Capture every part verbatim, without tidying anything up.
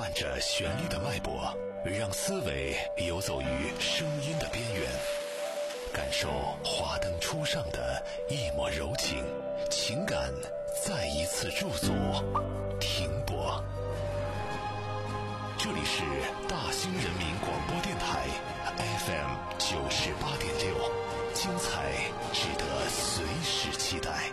按着旋律的脉搏，让思维游走于声音的边缘，感受华灯初上的一抹柔情，情感再一次驻足停泊。这里是大兴人民广播电台 F M 九十八点六，精彩值得随时期待。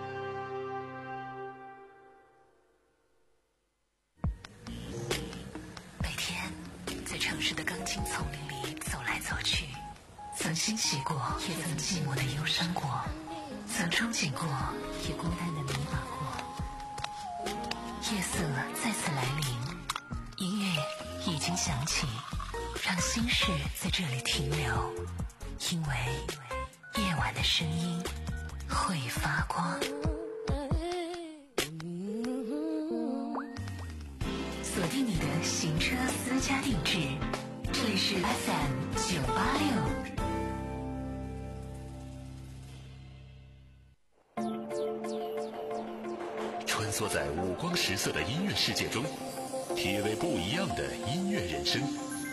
每天在城市的钢筋丛林里走来走去，曾欣喜过，也曾寂寞的忧伤过，曾憧憬过，也孤单的迷茫过。夜色再次来临，音乐已经响起，让心事在这里停留，因为夜晚的声音会发光。锁定你的行车私家定制，这里是 F M 九八六。 穿梭在五光十色的音乐世界中，体味不一样的音乐人生。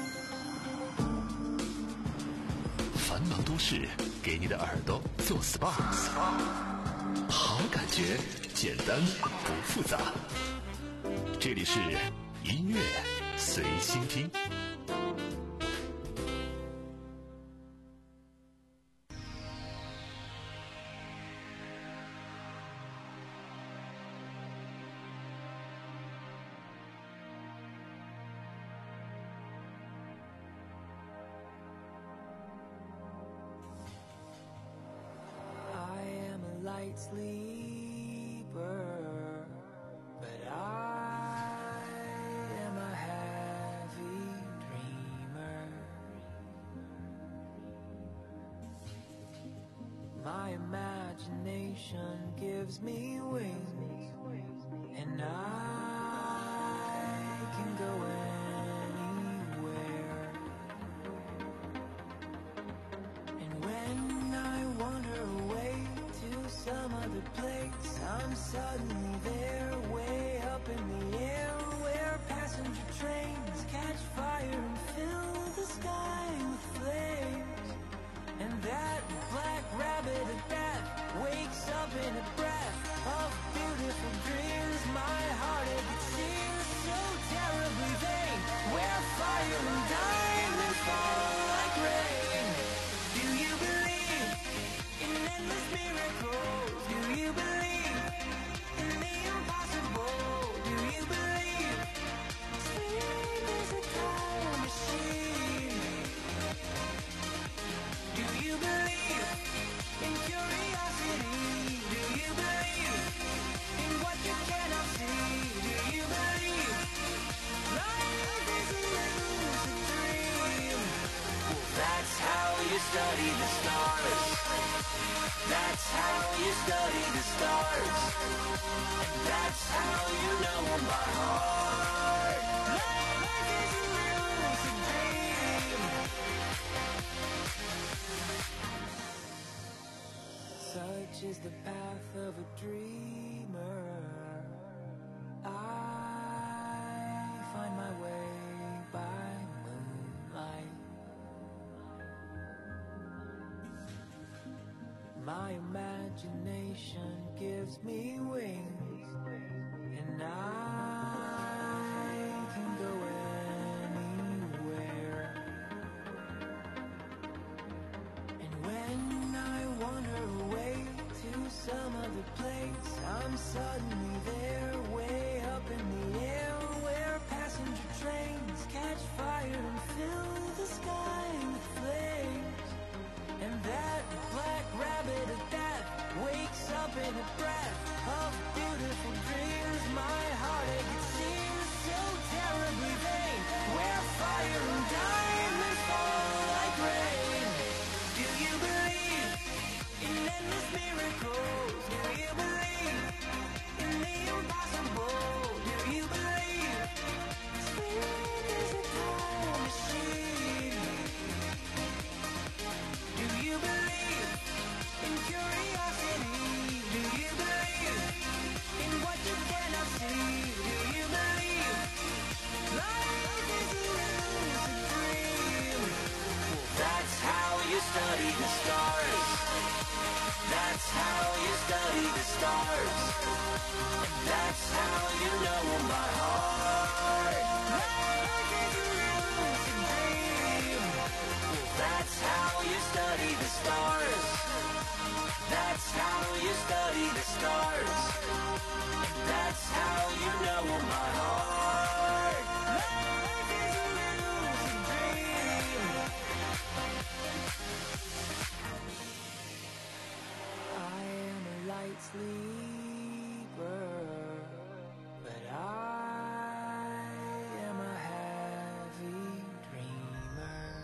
繁忙都市给你的耳朵做 S P A， 好感觉简单不复杂。这里是音乐随心听。 Light sleeper, but I am a heavy dreamer. My imagination gives me wings, and I can go anywhere. And when I wander away to some other place, I'm suddenly there, way up in the air, where passenger trains catch fire and fill the sky with flames. And that black rabbit of death wakes up in a breath of beautiful dreams. My heartache, it seems so terribly vain, where fire and diamonds fall like rain. Do you believe in endless miracles? Do you believe in the impossible? Do you believe sleep is a time machine? Do you believe in curiosity? Do you believe in what you cannot see? Do you believe life is a lucid dream? Well, that's how you study the stars. That's how you study the stars. And that's how you know my heart. Life is a lucid dream. Such is the path of a dreamer. I find my way by moonlight. My imagination gives me wings, and I can go anywhere. And when I wander away to some other place, I'm suddenly there, way up in the air, where passenger trains catch fire and fill the sky with flames. And that black rabbit of death wakes up in a breath of beautiful dreams. My heartache, it seems so terribly vain, where fire and diamonds fall like rain. Do you believe in endless miracles? Do you believe in the impossible? Do you believe sleep is a time machine? Do you believe in curiosity? Do you believe stars. And that's how you know my heart. Life is a lucid dream. That's how you study the stars. That's how you study the stars. And that's how you know my heart. Life is a lucid dream. I am a light sleeper, but I am a heavy dreamer.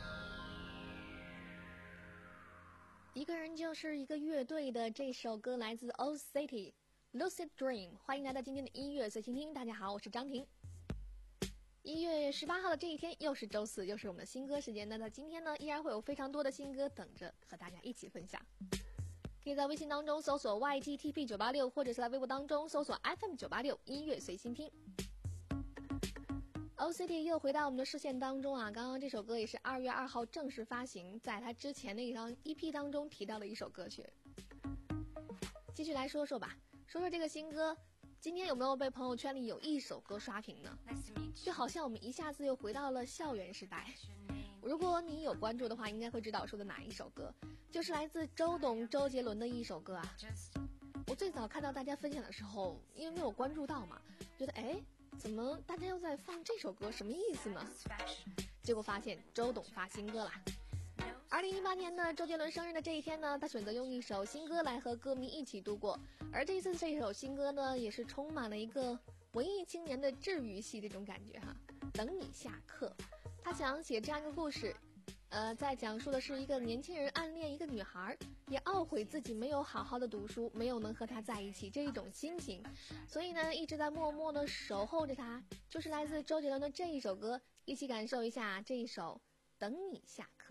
一个人就是一个乐队的这首歌来自 Old City Lucid Dream。 欢迎来到今天的音乐随心听，大家好，我是张婷。一月十八号的这一天又是周四，又是我们的新歌时间。那在今天呢，依然会有非常多的新歌等着和大家一起分享。可以在微信当中搜索 Y T T P 九八六， 或者是在微博当中搜索 F M 九八六 音乐随心听。O C T 又回到我们的视线当中啊！刚刚这首歌也是二月二号正式发行，在他之前的一张 E P 当中提到了一首歌曲。继续来说说吧，说说这个新歌，今天有没有被朋友圈里有一首歌刷屏呢？就好像我们一下子又回到了校园时代。如果你有关注的话，应该会知道我说的哪一首歌，就是来自周董周杰伦的一首歌啊。我最早看到大家分享的时候，因为没有关注到嘛，觉得哎，怎么大家又在放这首歌，什么意思呢？结果发现周董发新歌了。二零一八年呢，周杰伦生日的这一天呢，他选择用一首新歌来和歌迷一起度过。而这次这首新歌呢，也是充满了一个文艺青年的治愈系这种感觉哈。等你下课，他想写这样一个故事，呃，在讲述的是一个年轻人暗恋一个女孩，也懊悔自己没有好好的读书，没有能和她在一起这一种心情，所以呢，一直在默默的守候着她。就是来自周杰伦的这一首歌，一起感受一下这一首《等你下课》。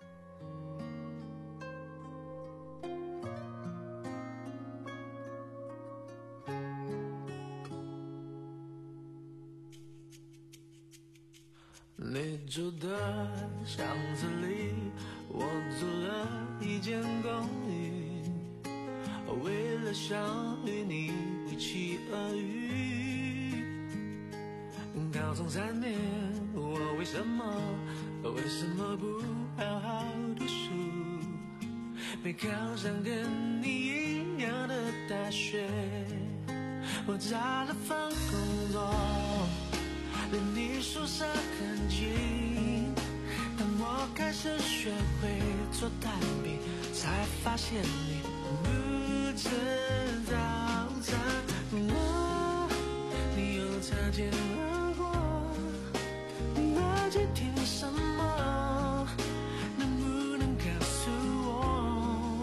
你住的巷子里，我租了一间公寓，为了想与你一起而遇。高中三年，我为什么为什么不好好读书，没考上跟你一样的大学？我找了份工作，离你宿舍很近，当我开始学会做蛋饼，才发现你不吃早餐。我，你又擦肩而过，你耳机听什么？能不能告诉我？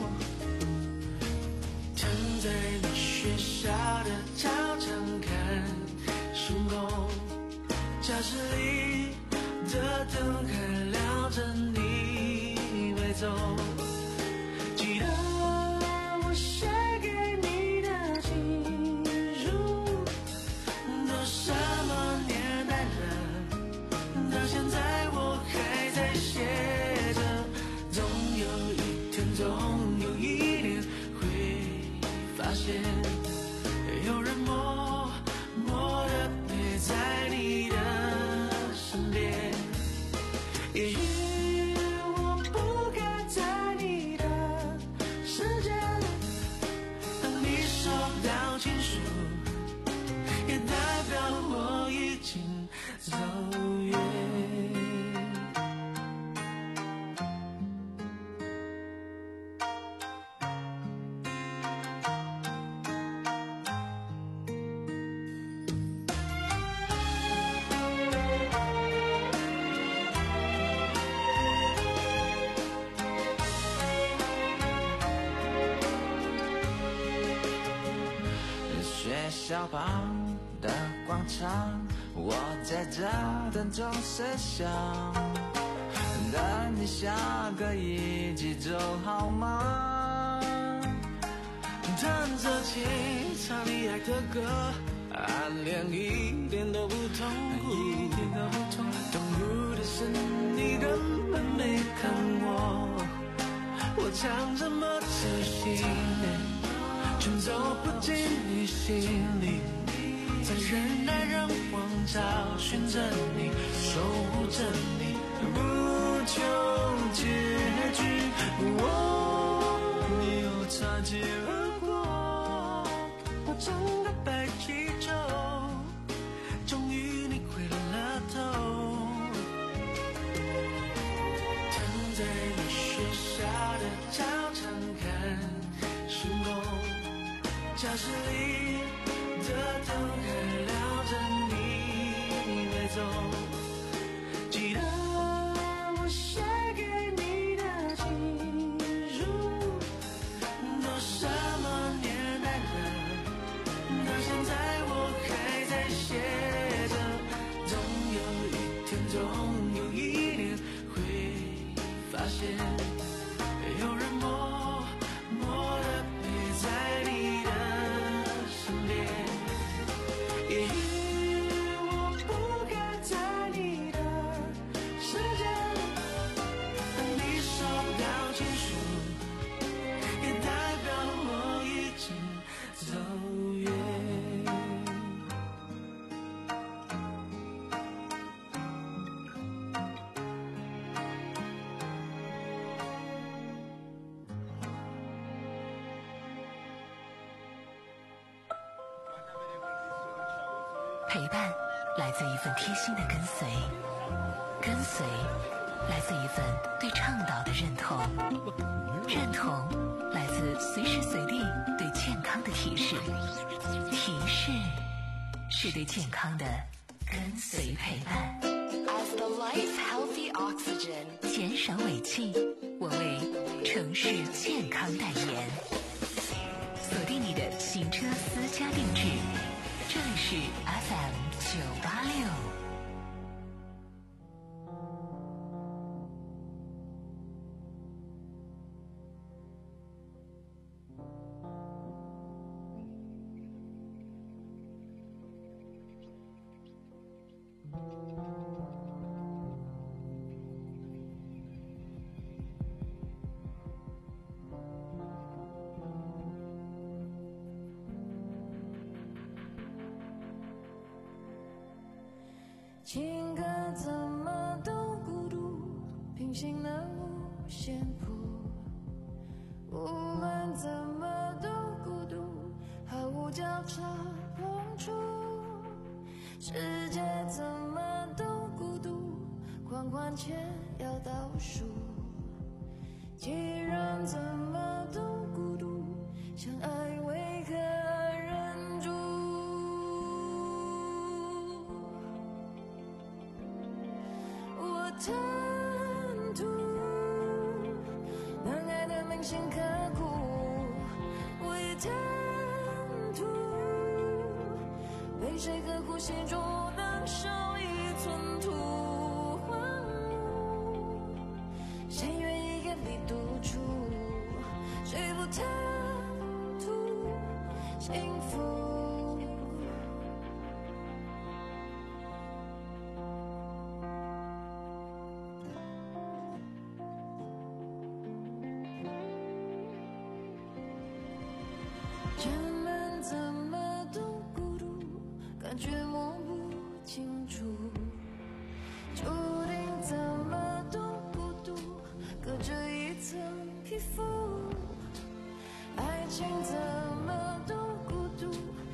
躺在你学校的操场看星空，教室里的灯还亮着，你没走。记得我写给你的情书，都什么年代了，到现在我还在写着。总有一天，总有一年会发现，有人默默地陪在你的身边。也许我不该在你的世界，当你收到情书，也代表我已经走远。学校旁的广场，我在这等钟声响，等你下课一起走好吗？弹着琴唱你爱的歌，暗恋一点都不痛苦，一点都不痛苦。痛苦的是你根本没看我，我唱这么走心， 全走不进你心里，在人来人往找寻着你，守护着你，不求结局。我没有擦肩而过，我整个白气球，终于你回了头。躺在你学校的操场看星空，教室里的灯还亮着你没走，记得我写给你的情书，都什么年代了，到现在我还在写着，总有一天总有一年会发现有人默默地陪在你的身边，也许我不该在你的世界，当你收到情书，也代表我已经走远。 陪伴来自一份贴心的跟随，跟随来自一份对倡导的认同，认同来自随时随地对健康的提示，提示是对健康的跟随陪伴。 As the life healthy oxygen， 减少尾气，我为城市健康代言。锁定你的行车私家定制，这里是 F M 九八六。 情歌怎么都孤独，平行的五线谱，无论怎么都孤独，毫无交叉碰触。世界怎么都孤独，狂欢前要倒数。既然怎么都孤独，相爱为何忍住？我贪图能爱的铭心刻骨，我也贪图被谁呵护协助，能少一寸土。谁愿意眼里独处？谁不贪图幸福？人们怎么都孤独，感觉摸不清楚，注定怎么都孤独，隔着一层皮肤。爱情怎么都孤独，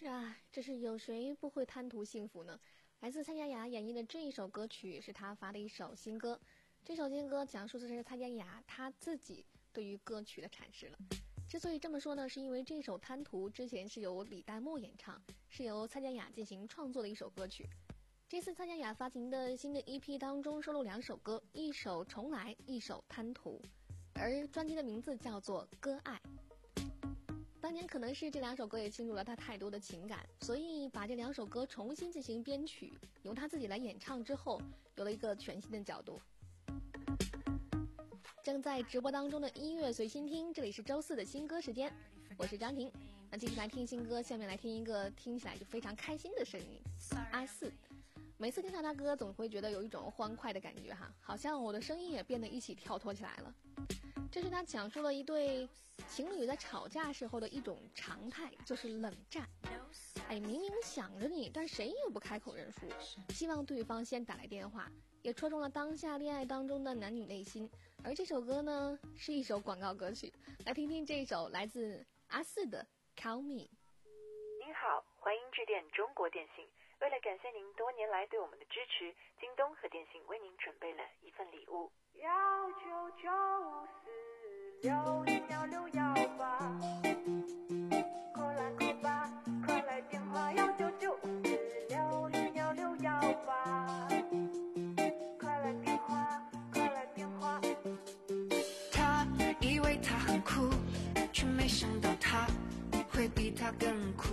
是啊，这是有谁不会贪图幸福呢？来自蔡健雅演绎的这一首歌曲是她发的一首新歌，这首新歌讲述的是蔡健雅她自己对于歌曲的阐释了。之所以这么说呢，是因为这首《贪图》之前是由李代沫演唱，是由蔡健雅进行创作的一首歌曲。这次蔡健雅发行的新的 E P 当中收录两首歌，一首《重来》，一首《贪图》，而专辑的名字叫做《割爱》。当年可能是这两首歌也倾注了他太多的情感，所以把这两首歌重新进行编曲，由他自己来演唱之后，有了一个全新的角度。正在直播当中的音乐随心听，这里是周四的新歌时间，我是张婷。那继续来听新歌，下面来听一个听起来就非常开心的声音，阿四。每次听到他歌，总会觉得有一种欢快的感觉哈，好像我的声音也变得一起跳脱起来了。这是他讲述了一对情侣在吵架时候的一种常态，就是冷战。哎，明明想着你，但谁也不开口认输，希望对方先打来电话，也戳中了当下恋爱当中的男女内心。而这首歌呢，是一首广告歌曲，来听听这首来自阿四的 Call Me。 您好，欢迎致电中国电信。为了感谢您多年来对我们的支持，京东和电信为您准备了一份礼物。幺九九四六零幺六幺八，快来快吧，快来电话幺九九四六零幺六幺八，快来电话，快来电话。 他以为他很酷，却没想到他会比他更酷。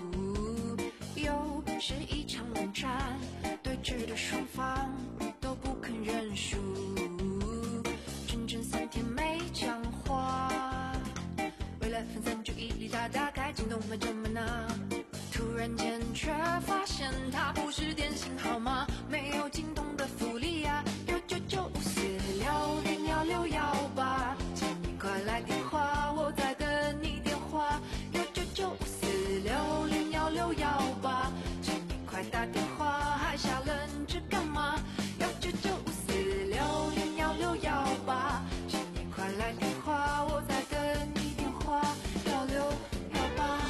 又是一场冷战，对峙的双方都不肯认输，整整三天没讲话。为了分散注意力，他打开京东买着买呢，突然间却发现他不是电信号码，没有京东的福利呀、啊，幺九九四六零幺六幺八，请你快来电话，我在等你电话，幺九九四六零幺六幺八，请你快打电话，还傻愣着干嘛？幺九九四六零幺六幺八，请你快来电话，我在等你电话，幺六幺八。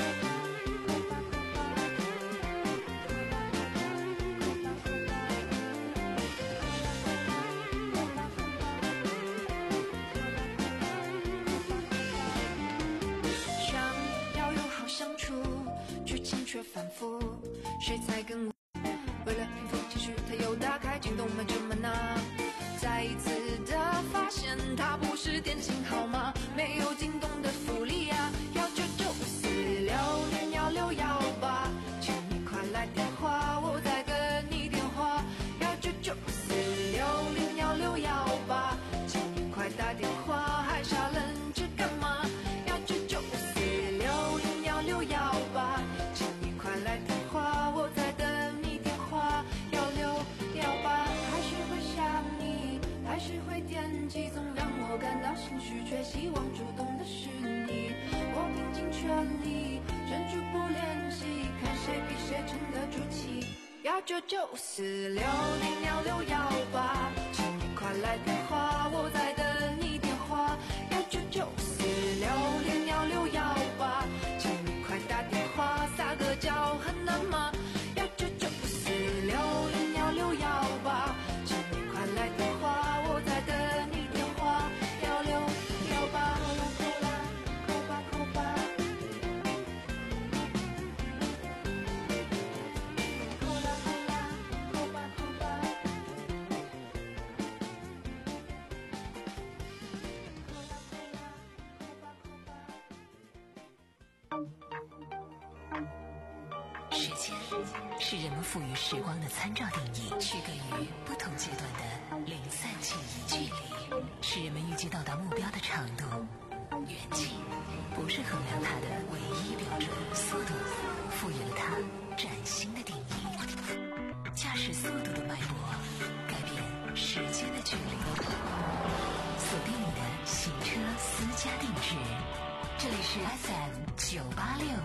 想要友好相处，剧情却反复，谁才更为了平复情绪，他又打开京东买着买呢，再一次的发现他不是电信号码，没有京东的福利呀、啊，幺九九四六零幺六幺八，请你快来电话，我在等你电话，幺九九四六零幺六幺八，请你快打电话，还傻愣着干嘛？幺九九四六零幺六幺八，请你快来电话，我在等你电话，幺六幺八。还是会想你，还是会惦记，总让我感到心虚，却希望主动的是你。我拼尽全力，忍住不联系，看谁比谁撑得住气。幺九九四六零幺六幺八，请你快来电话，我在等你电话。幺九九四六零幺六幺八，请你快打电话，撒个娇很难吗？幺九九四六零幺六幺八，请你快来电话，我在等你电话，幺六幺八。扣吧扣吧扣吧，扣啦扣啦扣吧扣吧，扣啦扣啦扣吧扣吧。 时间是人们赋予时光的参照定义，区隔于不同阶段的零散记忆距离，是人们预计到达目标的长度。远近不是衡量它的唯一标准，速度赋予了它崭新的定义。驾驶速度的脉搏，改变时间的距离。锁定你的行车私家定制，这里是 F M 九八六。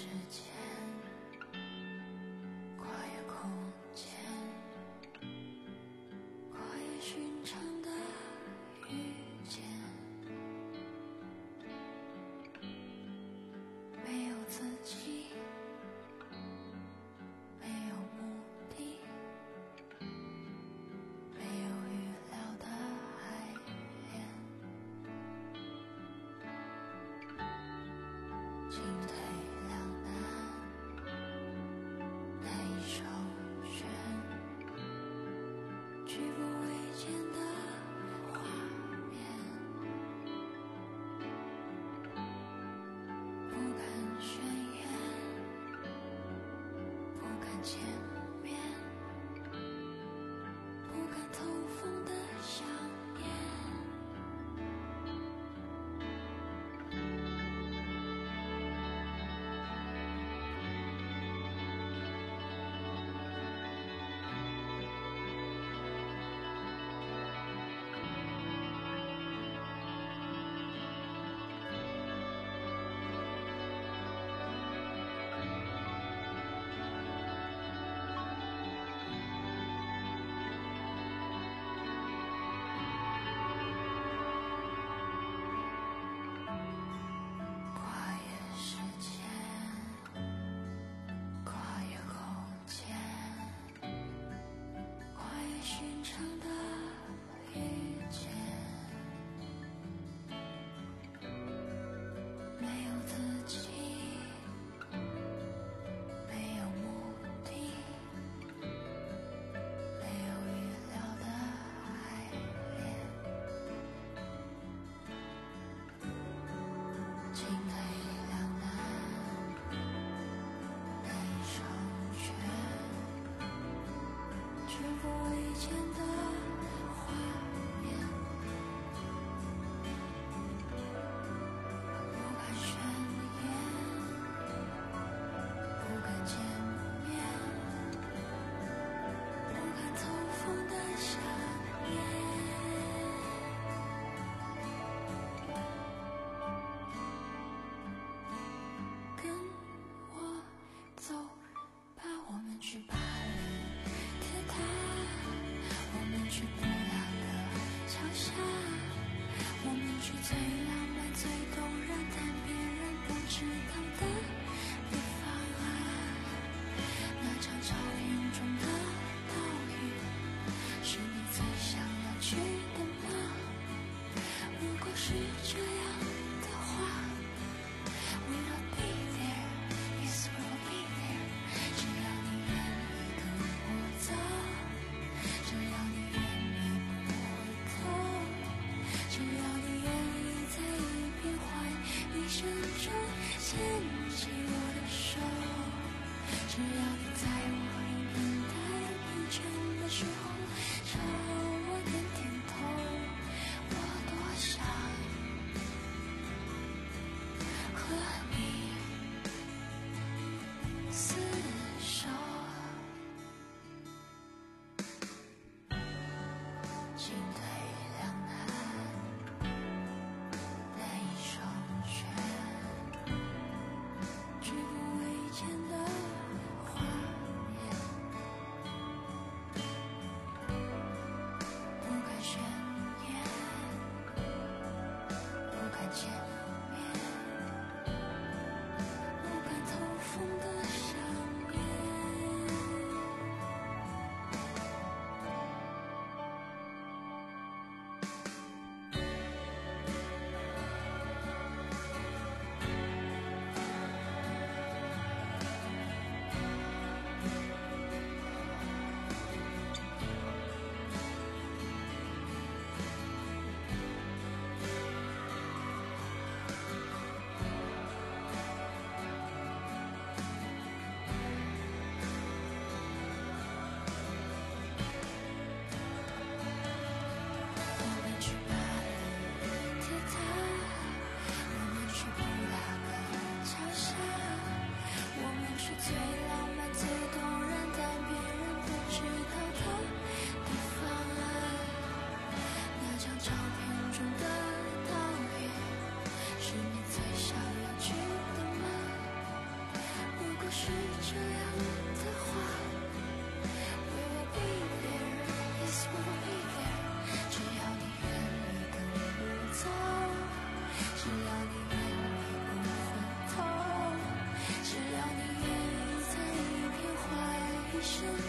的画面。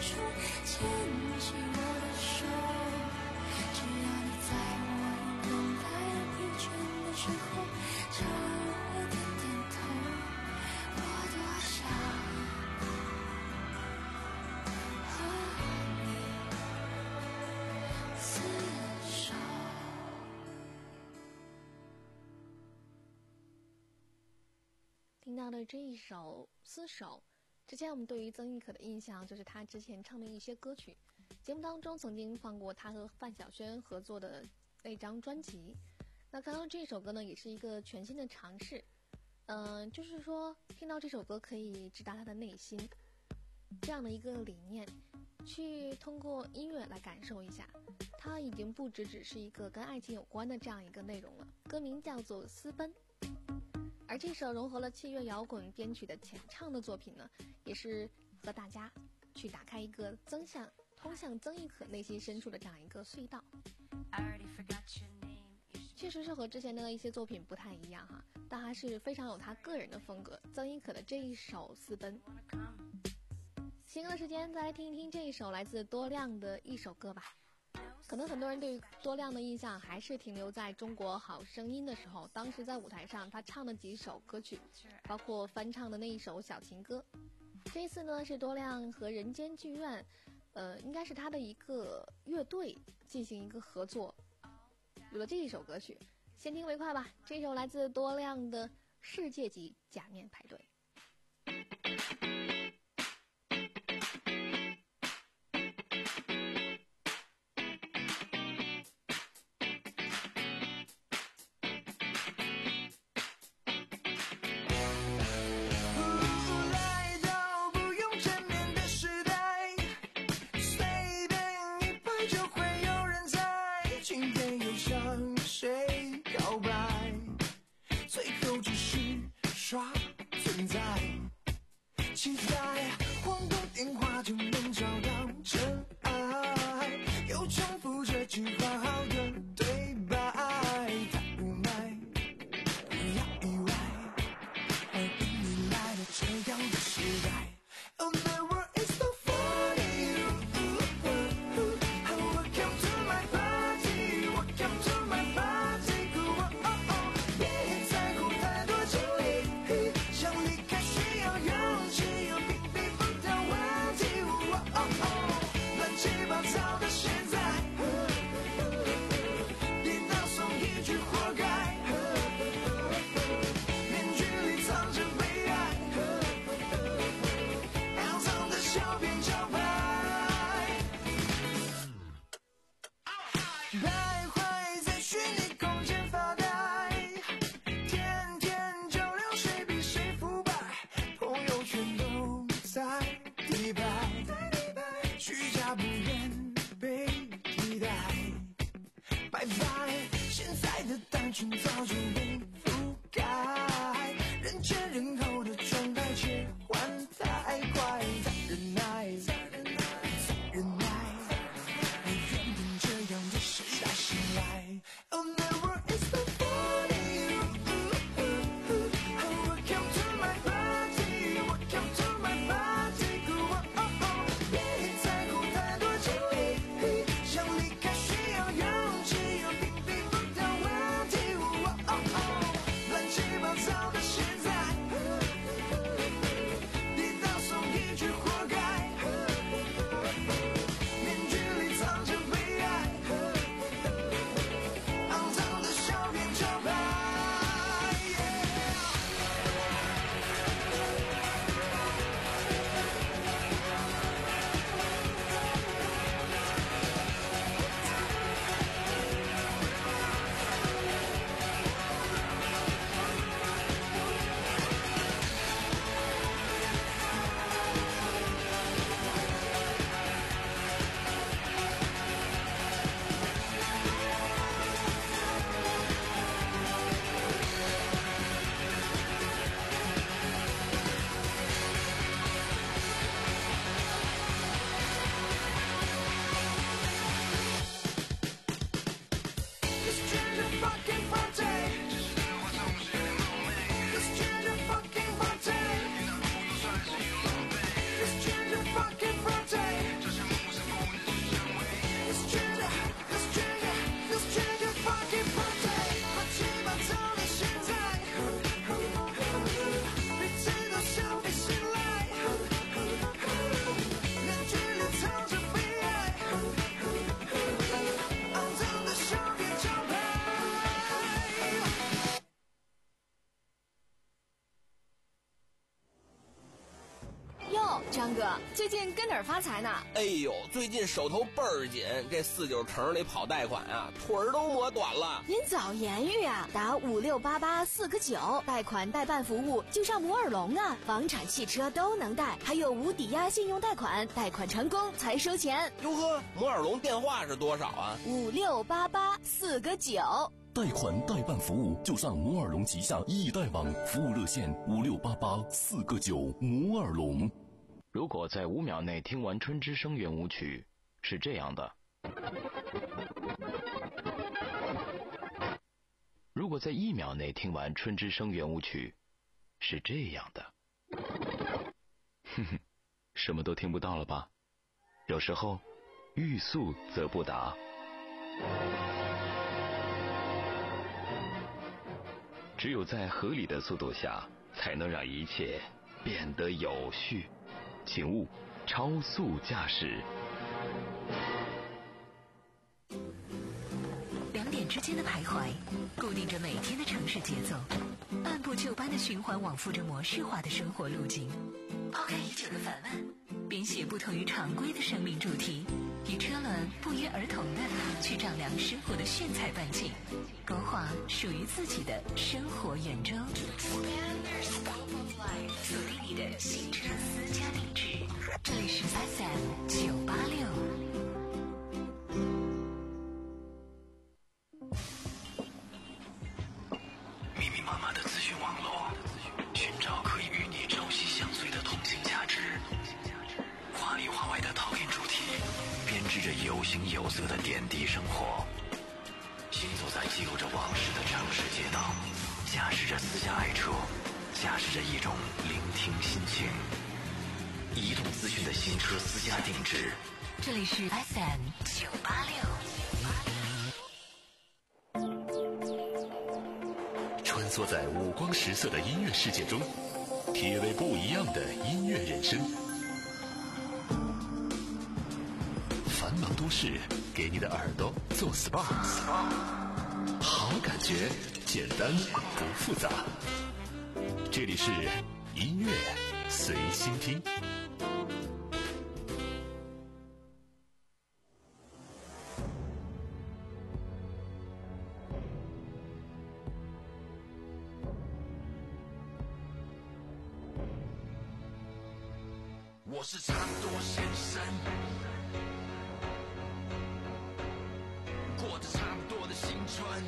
说，牵起我的手，只要你在我等待疲倦的时候朝我点点头，我多想和你厮守。 听到的这一首《厮守》，之前我们对于曾轶可的印象就是她之前唱的一些歌曲，节目当中曾经放过她和范晓萱合作的那张专辑。那刚刚这首歌呢，也是一个全新的尝试，嗯、呃，就是说听到这首歌可以直达她的内心，这样的一个理念，去通过音乐来感受一下，它已经不只只是一个跟爱情有关的这样一个内容了。歌名叫做《私奔》。而这首融合了器乐摇滚编曲的浅唱的作品呢，也是和大家去打开一个增向通向曾轶可内心深处的这样一个隧道。确实是和之前的一些作品不太一样哈，但还是非常有他个人的风格。曾轶可的这一首《私奔》，闲聊的时间再来听一听这一首来自多亮的一首歌吧。可能很多人对于多亮的印象还是停留在中国好声音的时候，当时在舞台上他唱的几首歌曲，包括翻唱的那一首小情歌。这一次呢，是多亮和人间剧院呃，应该是他的一个乐队进行一个合作，有了这一首歌曲。先听为快吧，这首来自多亮的世界级假面派对。 耍存在，期待晃动电话就能找到真爱，又重复这句话好的对白，太无奈，不要意外，而迎来了这样的时代。Oh, the world is so funny. Welcome to my party. Welcome to my party. Oh, oh, oh. 别在乎太多经历，想离开需要勇气，又并非不到问题。Oh, oh, oh. 乱七八糟的现在，别当送一句活该。面具里藏着悲哀。 张哥，最近跟哪儿发财呢？ 哎呦，最近手头倍儿紧，这四九城里跑贷款啊，腿儿都磨短了。 您早言语啊，打五六八八四个九，贷款代办服务就上摩尔龙啊，房产、汽车都能贷，还有无抵押信用贷款，贷款成功才收钱。 哟呵，摩尔龙电话是多少啊？ 五六八八四个九。 贷款代办服务就上摩尔龙旗下易贷网，服务热线五六八八四个九。摩尔龙。 如果在五秒内听完春之声圆舞曲，是这样的；如果在一秒内听完春之声圆舞曲，是这样的。哼哼，什么都听不到了吧？有时候，欲速则不达。只有在合理的速度下，才能让一切变得有序。请勿超速驾驶。 两点之间的徘徊，固定着每天的城市节奏，按部就班的循环往复着模式化的生活路径。抛开已久的烦闷，编写不同于常规的生命主题，与车轮不约而同的去丈量生活的炫彩半径，勾画属于自己的生活圆周。锁定你的新车私家定制，这里是 F M 九八六。 密密麻麻的资讯网络，寻找可以与你朝夕相随的通信价值。华里华外的讨厌主题，编织着有形有色的点滴生活。行走在记录着往事的城市街道，驾驶着私家爱车，驾驶着一种聆听心情。移动资讯的新车私家定制， 这里是 F M 九八六。 穿梭在五光十色的音乐世界中，体味不一样的音乐人生。繁忙都市给你的耳朵做 S P A， 好感觉，简单不复杂。这里是音乐随心听。 我是差不多先生，过着差不多的青春。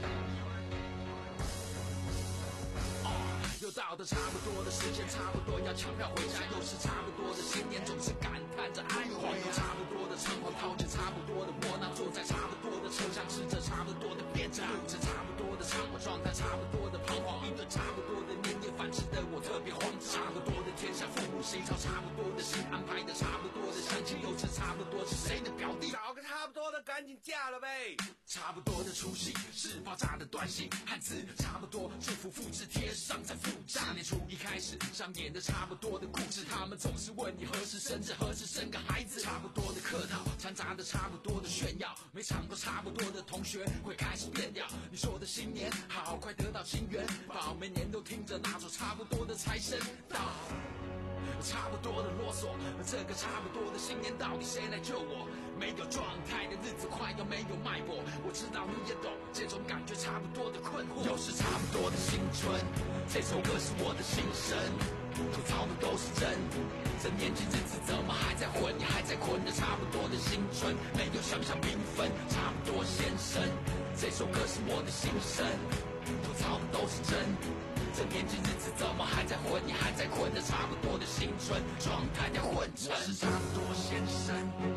哦，又到了差不多的时间，差不多要抢票回家，又是差不多的新年，总是感叹着哎呦，有差不多的长跑，掏着差不多的窝囊，坐在差不多的车厢，吃着差不多的便当，录着差不多的长跑，状态差不多的彷徨，一顿差不多的年夜饭，吃得我特别慌张，差不多的天下父母心照，差不多的心安排的差不多的相亲，又是差不多是谁的表弟，找个差不多的赶紧嫁了呗。差不多的出戏是爆炸的短信，汉字差不多祝福复制贴上再复炸，年初一开始上演的差不多的故事，他们总是问你何时生日，何时生个孩子，差不多的客套掺杂的差不多的炫耀，没尝过差不多的同学会开始变调，你说的新年好，快得到情缘宝，每年都听着那首差不多的财神到。差不多的啰嗦，这个差不多的新年到底谁来救我？没有状态的日子快要没有脉搏，我知道你也懂这种感觉，差不多的困惑。又是差不多的新春，这首歌是我的心声，吐槽的都是真。这年纪日子怎么还在混？你还在困着差不多的新春，没有想象缤纷。差不多先生，这首歌是我的心声，吐槽的都是真。这年纪日子怎么还在混？你还在困着差不多的新春，状态在混成。我是差不多先生，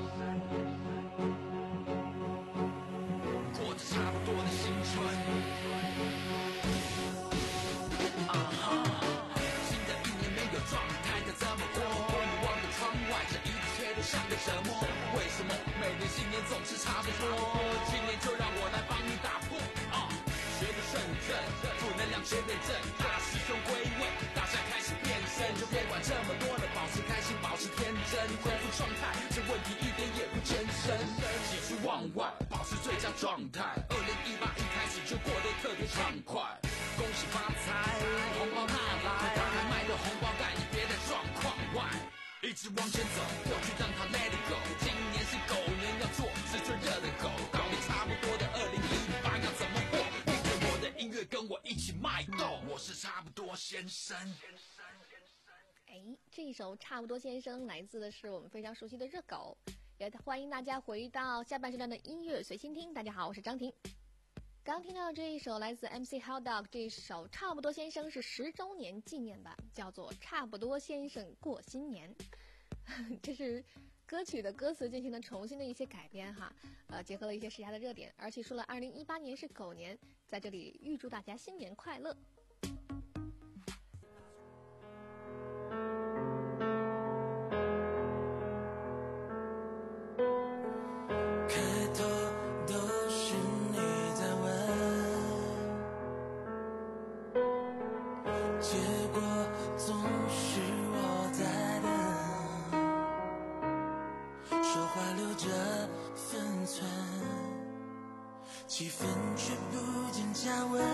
过着差不多的新春。啊哈，新的一年没有状态的怎么过？你望着窗外，这一切都像个折磨。为什么每年新年总是差不多？今年就让我来帮你打破。啊，学得顺正，负能量学对正。师兄归位，大家开始变身，就别管这么多了，保持开心，保持天真，恢复状态，这问题一点也不艰深。喜出望外，保持最佳状态。二零一八一开始就过得特别畅快，恭喜发财，红包拿来，打开卖的红包袋，你别在状况外。一起直往前走，过去让它 let it go。今年是狗年，要做是最热的狗，道理差不多的二零一八要怎么过？听着我的音乐，跟我一起脉动。我是差不多先生。 哎，这一首《差不多先生》来自的是我们非常熟悉的热狗，也欢迎大家回到下半时段的音乐随心听。大家好，我是张婷。刚听到这一首来自 M C Hotdog， 这一首《差不多先生》是十周年纪念版，叫做《差不多先生过新年》。这是歌曲的歌词进行了重新的一些改编哈，呃，结合了一些时下的热点，而且说了二零一八年是狗年，在这里预祝大家新年快乐。 气氛却不见加温，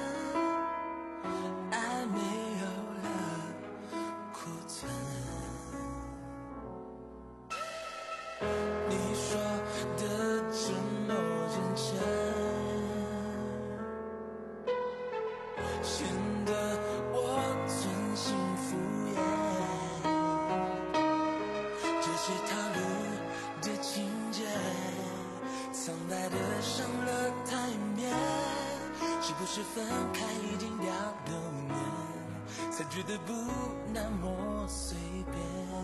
爱没有了库存。你说的沉默真诚，显得我存心敷衍。这是套路的情节，苍白的上了台面，是不是分开已经掉六年，才觉得不那么随便。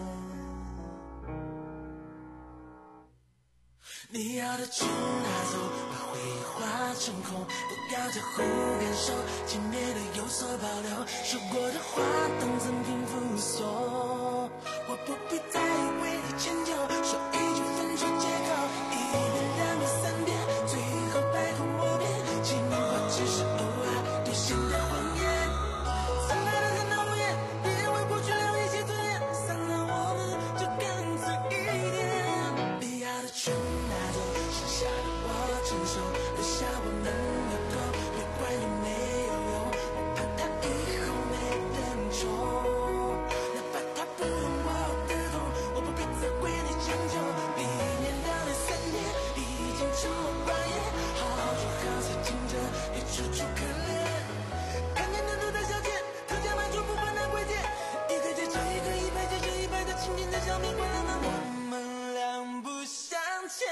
你要的去拿走，把回忆化成空，不要再互感受，轻蔑的有所保留，说过的话当赠品附送，我不必再为你迁就，说一句分手借口，一遍两遍三遍，最后百口莫辩，情话只是偶尔兑现的谎言。苍白的看到无言，别为过去留一些尊严，散了我们就干脆一点。你要的全拿走，剩下的我承受，留下我们的痛，别怪你没有用，我怕他以后没人宠，哪怕他不懂我的痛，我不必再为你将就。一年两年三年，已经沉默寡言，好聚好散听着也楚楚可怜。看见的都在消遣，特价满足不分的贵贱，一个接着一个，一排接着一排的亲近的小面，快乐的我们两不相欠。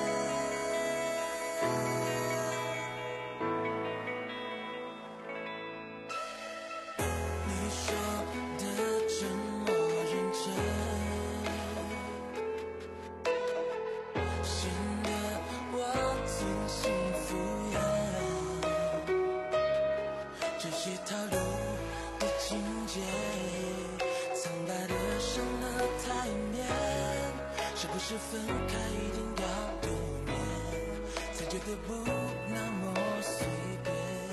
你说的沉默认真，显得我存心敷衍。这些套路的情节，苍白的上了台面，是不是分开已经掉六年，才觉得不那么随便。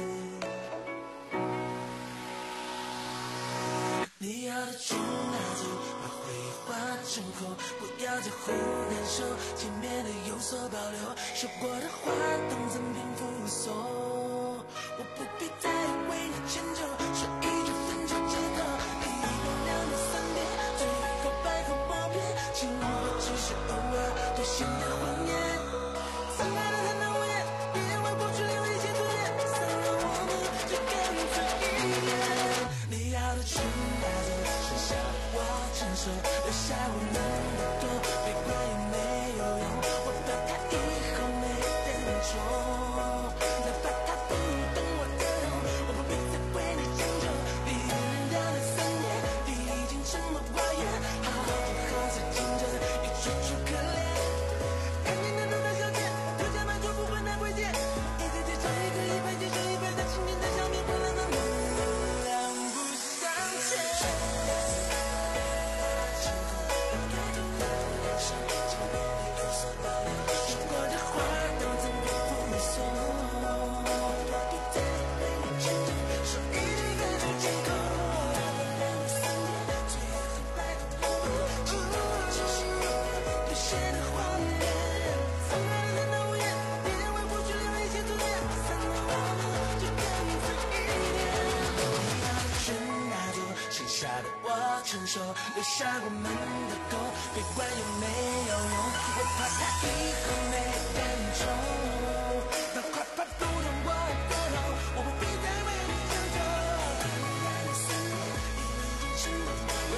你要的去拿走，把回忆化成空，不要再互感受，轻蔑的有所保留，说过的话当赠品附送，我不必再为你迁就，说一句分手借口，一遍两遍三遍，最后百口莫辩，情话只是偶尔兑现的谎言。苍白的看到无言，别为过去留一些尊严，散了我们就干脆一点。你要的去拿走，剩下的我承受，留下我们的痛，别怪也没有用，我怕他以后没人宠，哪怕他不懂我的痛，我不必再为你将就。一年两年三年，你已经沉默寡言，好聚好散听着也楚楚可怜。看见的都在消遣，特价满足不分的贵贱，一个接着一个，一排接着一排的亲近的小面，快乐的我们两不相欠。说过的话当赠品附送。 成熟，留下我们的狗，别管有没有用，我怕它以后没变丑。那快怕不懂我的头，我不必再为你承受。岁月已能坚持我的路，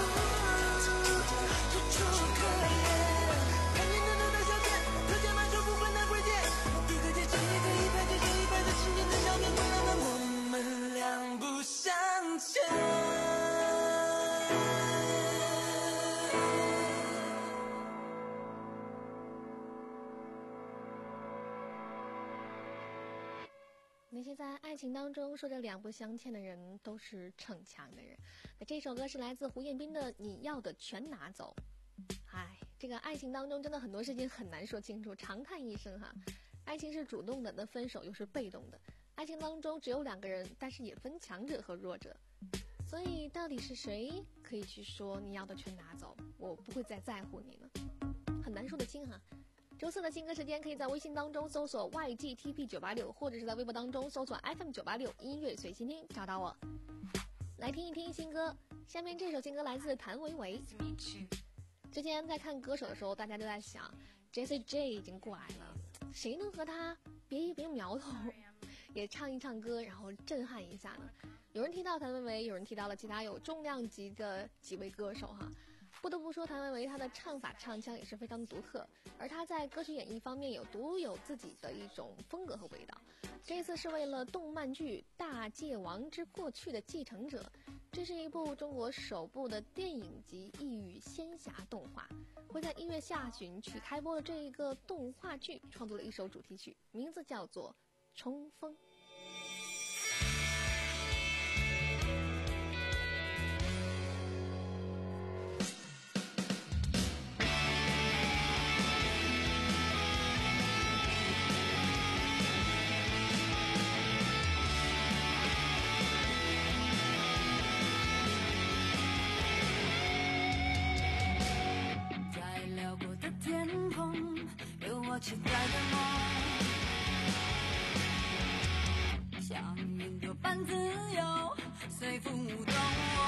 处处可怜。看见真正的小姐，特价满手不分的贵贱，一个接着一个，一排接着一排的新鲜的小面会让我们两不相欠。 那些在爱情当中说着两不相欠的人，都是逞强的人。那这首歌是来自胡彦斌的《你要的全拿走》。唉，这个爱情当中真的很多事情很难说清楚，长叹一声哈。爱情是主动的，那分手又是被动的。爱情当中只有两个人，但是也分强者和弱者。所以到底是谁可以去说你要的全拿走，我不会再在乎你呢？很难说得清哈。周四的新歌时间，可以在微信当中搜索 Y G T P 九八六， 或者是在微博当中搜索 F M 九八六 音乐随心听找到我。来听一听新歌，下面这首新歌来自谭维维。之前在看歌手的时候，大家都在想 J C J 已经过来了，谁能和他别一别苗头，也唱一唱歌，然后震撼一下呢？有人提到谭维维，有人提到了其他有重量级的几位歌手哈。不得不说，谭维维他的唱法唱腔也是非常独特，而他在歌曲演绎方面有独有自己的一种风格和味道。这一次是为了动漫剧《大界王之过去的继承者》，这是一部中国首部的电影级异域仙侠动画，会在一月下旬去开播的这一个动画剧创作了一首主题曲，名字叫做《冲锋》。 期待的梦，像云朵般自由，随风舞动我。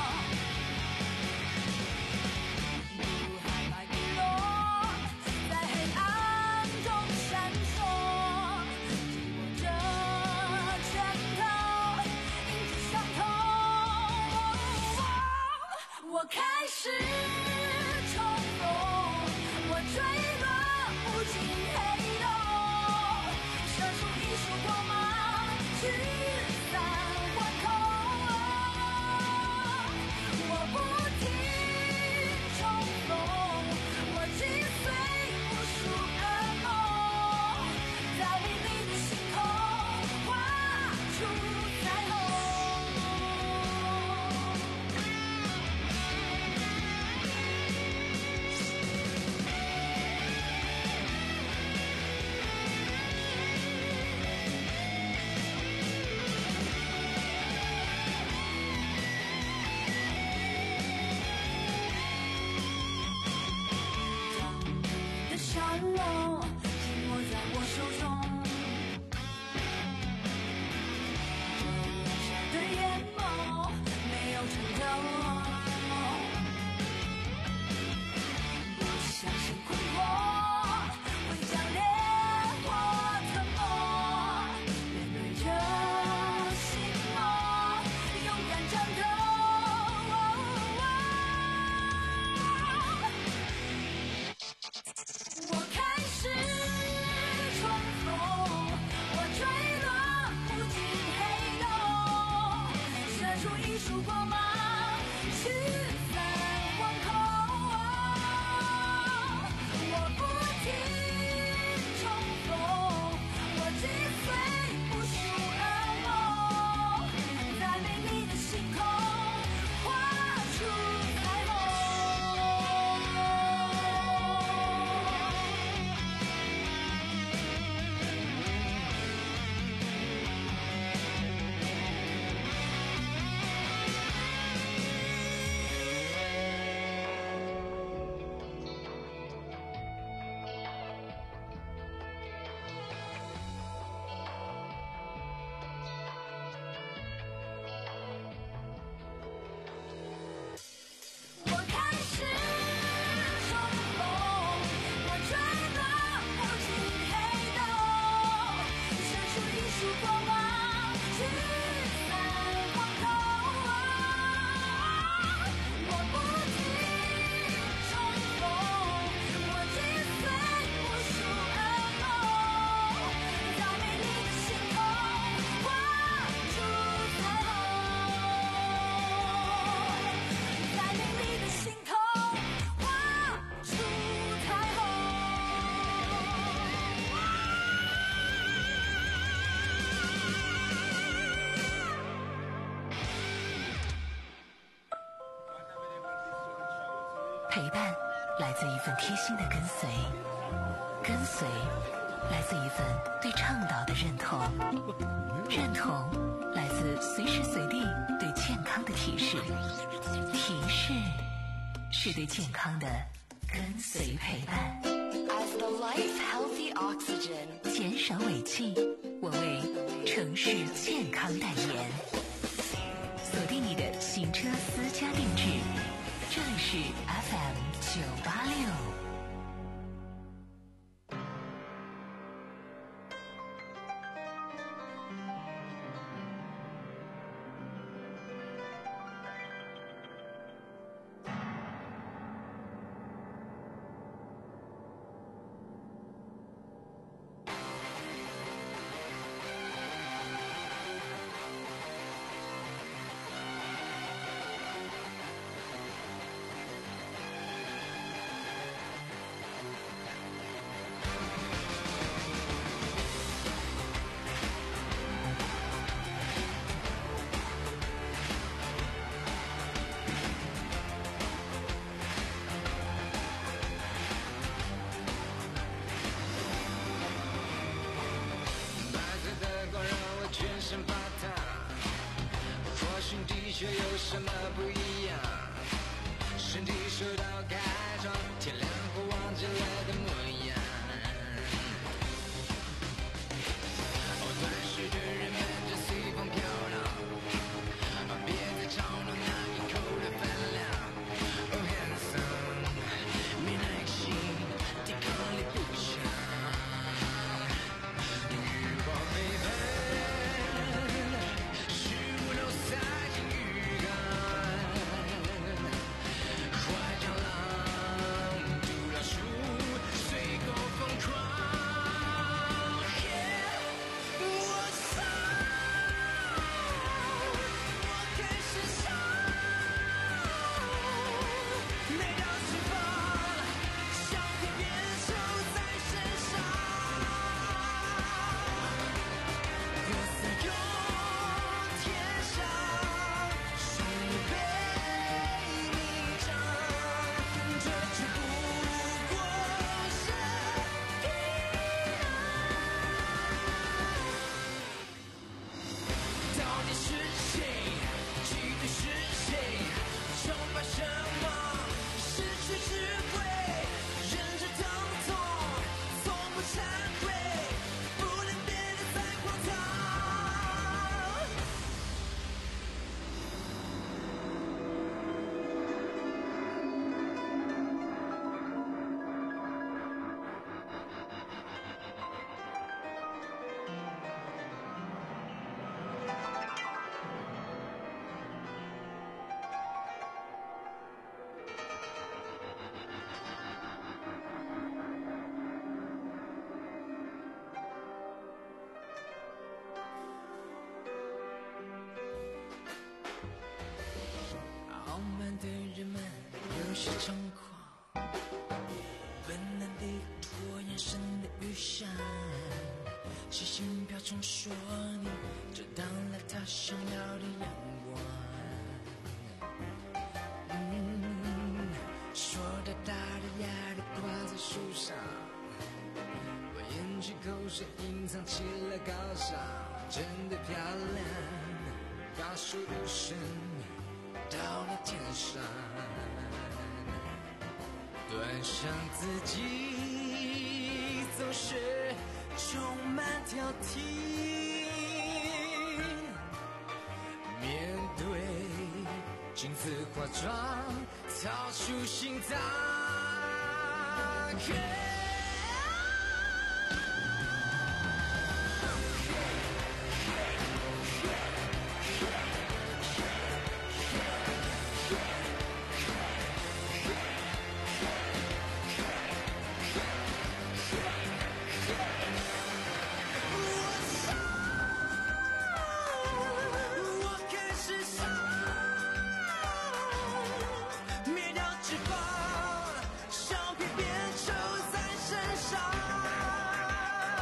不害怕陨落，在黑暗中闪烁，紧握着拳头，迎着伤痛。我开始冲锋，我坠落不进黑洞，射出一束光芒，驱散幻空。我不停冲锋，我击碎无数噩梦，在美丽的星空画出彩虹。 陪伴来自一份贴心的跟随，跟随来自一份对倡导的认同，认同来自随时随地对健康的提示，提示是对健康的跟随陪伴。 As the life healthy oxygen， 减少尾气，我为城市健康代言。锁定你的行车私家定制，这里是 F M 九八六。 却有什么不一样？身体受到改装，天亮后忘记了的模样。哦，钻石的人们就随风飘荡，别再吵闹那一口的分量。哦 ，handsome， 没耐心，抵抗力不强，欲望背叛，虚无都塞进浴缸。坏蟑螂，毒老鼠，随狗疯狂。我傻，我开始傻，每道翅膀像片鞭抽在身上，我自由天上，是被迷障，这只不过是皮囊。到底是谁？嫉妒是谁？崇拜什么？失去智慧，忍着疼痛，从不忏悔，不能变得再荒唐。傲慢的人们有些猖狂，笨嫩的拖延生的雨伞，是心飘中说你遮挡了他想要的阳光。嗯，说的大的哑的挂在树上，我咽去口水隐藏起了高尚，真的漂亮，高速无声到了天上，端详自己总是充满挑剔，面对镜子化妆，掏出心脏。我开始傻，灭掉翅膀，像片鞭抽在身上。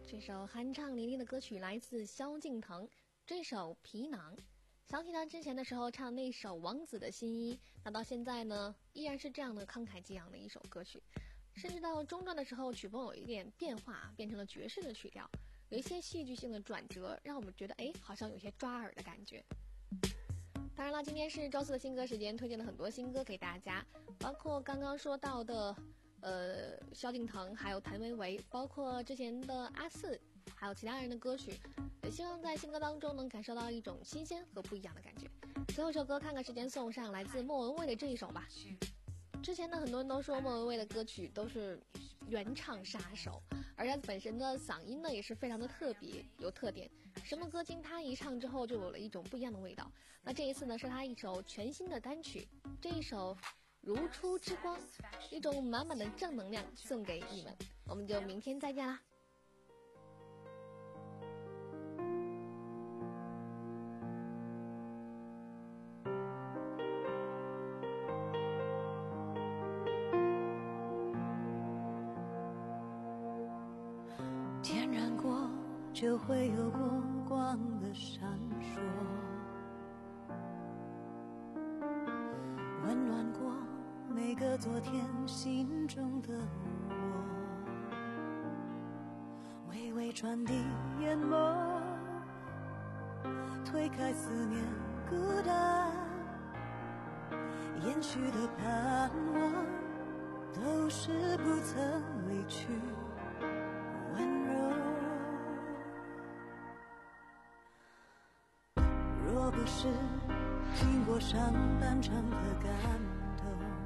这首酣畅淋漓的歌曲来自萧敬腾，这首《皮囊》。想起他之前的时候唱那首《王子的新衣》，那到现在呢，依然是这样的慷慨激昂的一首歌曲。甚至到中段的时候，曲风有一点变化，变成了爵士的曲调，有一些戏剧性的转折，让我们觉得哎，好像有些抓耳的感觉。当然了，今天是周四的新歌时间，推荐了很多新歌给大家，包括刚刚说到的呃萧敬腾，还有谭维维，包括之前的阿四，还有其他人的歌曲，也希望在新歌当中能感受到一种新鲜和不一样的感觉。最后一首歌看看时间送上来自莫文蔚的这一首吧。之前呢，很多人都说莫文蔚的歌曲都是原唱杀手，而他本身的嗓音呢也是非常的特别有特点，什么歌经他一唱之后就有了一种不一样的味道。那这一次呢是他一首全新的单曲，这一首如初之光，一种满满的正能量送给你们，我们就明天再见啦。 点燃过就会有过光的闪烁，温暖过每个昨天心中的我，微微传递淹没，推开思念孤单，延续的盼望都是不曾离去温柔。若不是经过上半场的感动，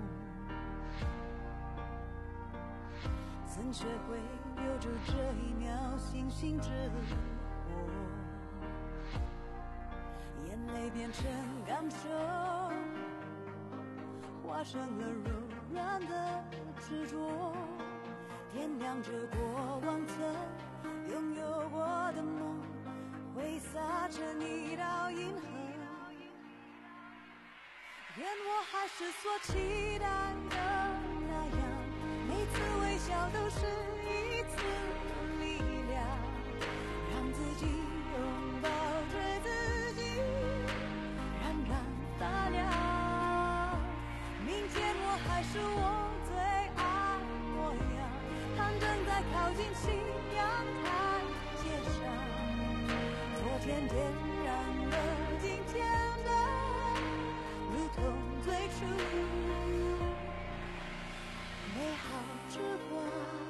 怎学会留住这一秒星星之火？眼泪变成感受，化成了柔软的执着，点亮着过往曾拥有过的梦，挥洒成一道银河。愿我还是所期待的那样，每次微笑都是一次力量，让自己拥抱着自己，冉冉发亮。明天我还是我最爱模样，它正在靠近夕阳台阶上，昨天点燃了今天的如同最初美好之光。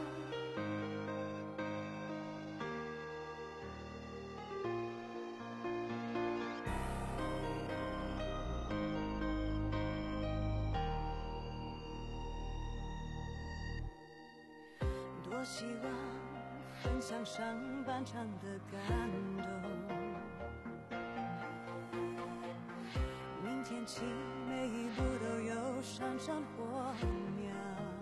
多希望分享上半场的感动，明天起每一步都有闪闪火苗，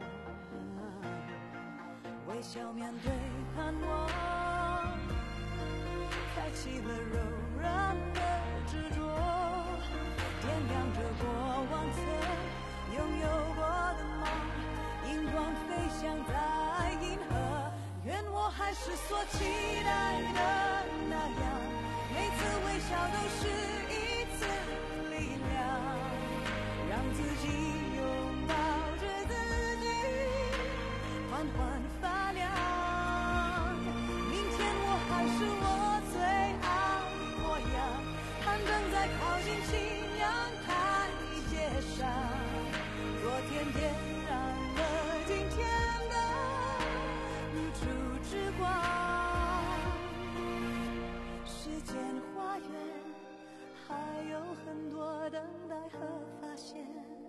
微笑面对盼望，开启了柔软的执着，点亮着过往曾拥有过的梦，荧光飞翔在银河。愿我还是所期待的那样，每次微笑都是一次力量，让自己拥抱着自己，缓缓发亮。明天我还是我最爱模样，它正在靠近夕阳台阶上，昨天点燃了今天的如初之光。时间花园还有很多等待和发现，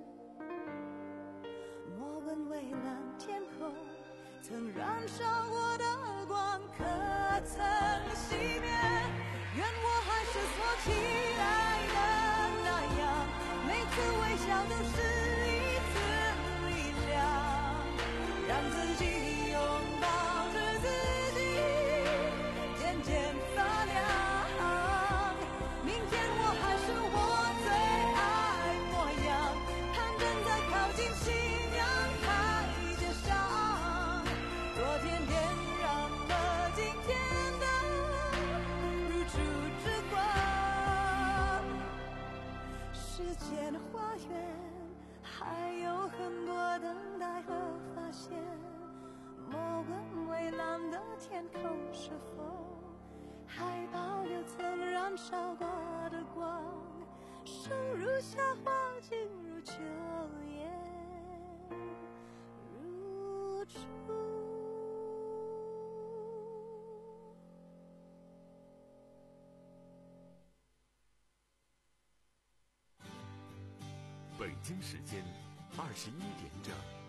莫问蔚蓝天空曾燃烧过的光可曾熄灭。愿我还是所期待的那样，每次微笑都是一次力量，让自己拥抱着自己，渐渐发亮。明天我还是我最爱模样，它正在靠近夕阳台阶上，昨天点燃了今天远，还有很多等待和发现。莫问蔚蓝的天空是否还保留曾燃烧过的光，生如夏花，静如秋叶，如初。 北京时间二十一点整。